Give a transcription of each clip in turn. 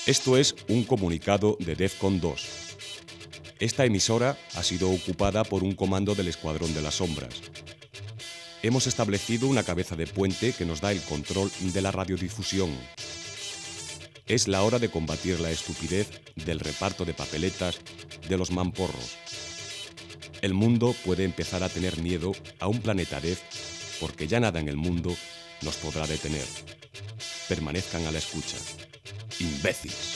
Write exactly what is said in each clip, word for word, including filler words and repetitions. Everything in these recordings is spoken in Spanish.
Esto es un comunicado de DEFCON dos. Esta emisora ha sido ocupada por un comando del Escuadrón de las Sombras. Hemos establecido una cabeza de puente que nos da el control de la radiodifusión. Es la hora de combatir la estupidez del reparto de papeletas de los mamporros. El mundo puede empezar a tener miedo a un planeta Def porque ya nada en el mundo nos podrá detener. Permanezcan a la escucha. Imbéciles.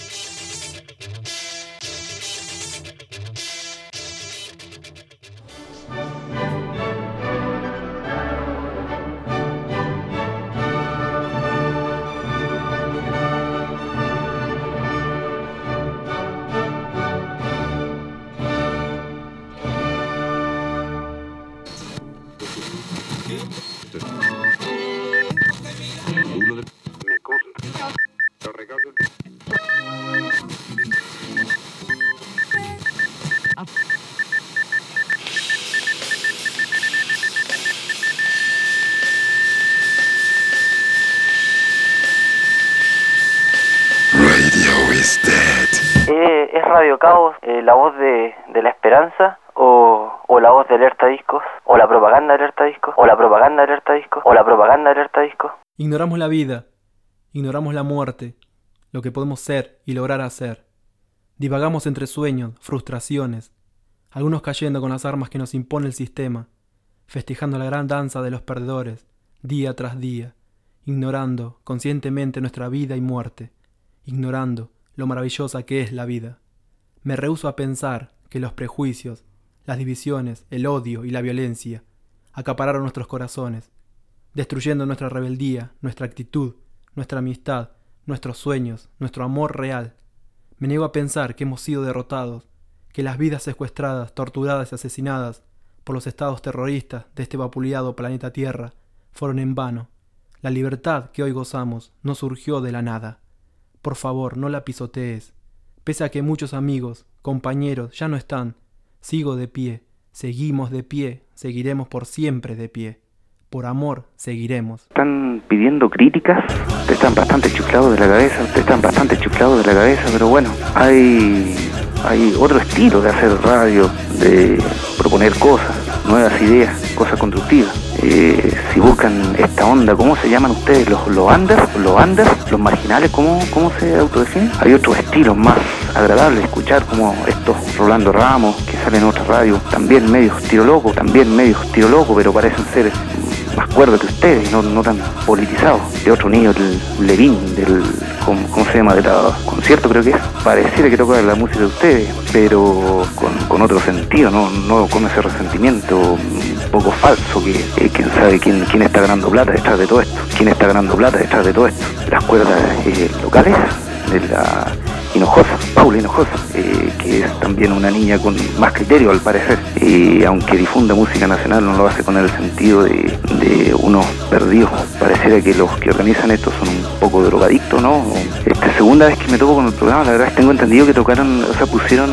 Eh, ¿Es Radio Caos eh, la voz de, de la esperanza? O, ¿O la voz de Alerta Discos? ¿O la propaganda de Alerta Discos? ¿O la propaganda de Alerta Discos? ¿O la propaganda de Alerta Discos? Ignoramos la vida, ignoramos la muerte, lo que podemos ser y lograr hacer. Divagamos entre sueños, frustraciones, algunos cayendo con las armas que nos impone el sistema, festejando la gran danza de los perdedores, día tras día, ignorando conscientemente nuestra vida y muerte, ignorando lo maravillosa que es la vida. Me rehúso a pensar que los prejuicios, las divisiones, el odio y la violencia acapararon nuestros corazones, destruyendo nuestra rebeldía, nuestra actitud, nuestra amistad, nuestros sueños, nuestro amor real. Me niego a pensar que hemos sido derrotados, que las vidas secuestradas, torturadas y asesinadas por los estados terroristas de este vapuleado planeta Tierra fueron en vano. La libertad que hoy gozamos no surgió de la nada. Por favor, no la pisotees. Pese a que muchos amigos, compañeros ya no están, sigo de pie, seguimos de pie, seguiremos por siempre de pie. Por amor, seguiremos. Están pidiendo críticas, te están bastante chiflados de la cabeza, te están bastante chiflados de la cabeza, pero bueno, hay, hay otro estilo de hacer radio, de proponer cosas, nuevas ideas, cosas constructivas. Eh, si buscan esta onda, ¿cómo se llaman ustedes? ¿Los, los unders? ¿Los unders? ¿Los marginales? ¿Cómo, cómo se autodefinen? Hay otros estilos más agradables de escuchar, como estos Rolando Ramos, que salen en otra radio, también medios tiro loco, también medios tiro loco, pero parecen ser más cuerdos que ustedes, no, no tan politizados. De otro niño, el Levín, del, ¿cómo, ¿cómo se llama? De la concierto, creo que es. Pareciera que toca la música de ustedes, pero con, con otro sentido, no, no con ese resentimiento un poco falso, que eh, quién sabe quién, quién está ganando plata detrás de todo esto, quién está ganando plata detrás de todo esto. Las cuerdas eh, locales de la Hinojosa, Paula Hinojosa, eh, que es también una niña con más criterio al parecer, eh, aunque difunda música nacional, no lo hace con el sentido de, de unos perdidos. Pareciera que los que organizan esto son un poco drogadictos, ¿no? Esta segunda vez que me toco con el programa, la verdad es que tengo entendido que tocaron, o sea, pusieron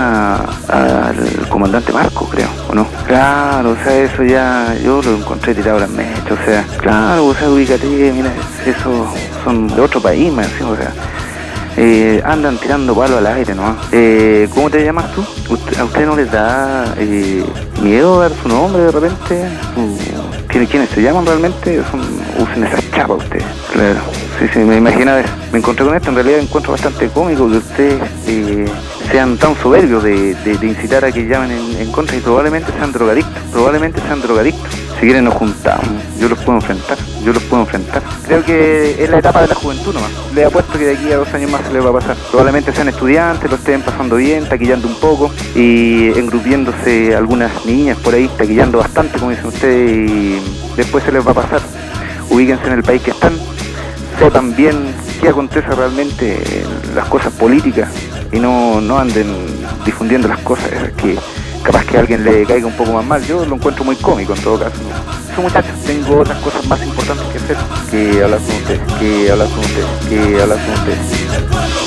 al comandante Marco, creo, ¿o no? Claro, o sea, eso ya, yo lo encontré tirado a las mechas, o sea, claro, o sea, ubícate, mira, eso son de otro país, me decimos, o sea, Eh, andan tirando palo al aire, ¿no? Eh, ¿Cómo te llamas tú? ¿Usted, ¿A usted no les da eh, miedo dar su nombre de repente? ¿Quiénes, ¿Quiénes se llaman realmente? Son, usen esas chapas ustedes. Claro, sí, sí, me imagino, me encontré con esto, en realidad encuentro bastante cómico que ustedes eh, sean tan soberbios de, de, de incitar a que llamen en, en contra, y probablemente sean drogadictos, probablemente sean drogadictos. Si quieren nos juntamos, yo los puedo enfrentar, yo los puedo enfrentar. Creo que es la etapa de la juventud nomás. Les apuesto que de aquí a dos años más se les va a pasar. Probablemente sean estudiantes, lo estén pasando bien, taquillando un poco, y engrupiéndose algunas niñas por ahí, taquillando bastante, como dicen ustedes, y después se les va a pasar. Ubíquense en el país que están, sepan bien qué acontece realmente en las cosas políticas, y no, no anden difundiendo las cosas que capaz que a alguien le caiga un poco más mal. Yo lo encuentro muy cómico en todo caso, ¿no? Eso, muchachos, tengo otras cosas más importantes que hacer que hablar con ustedes, que hablar con ustedes, que hablar con ustedes.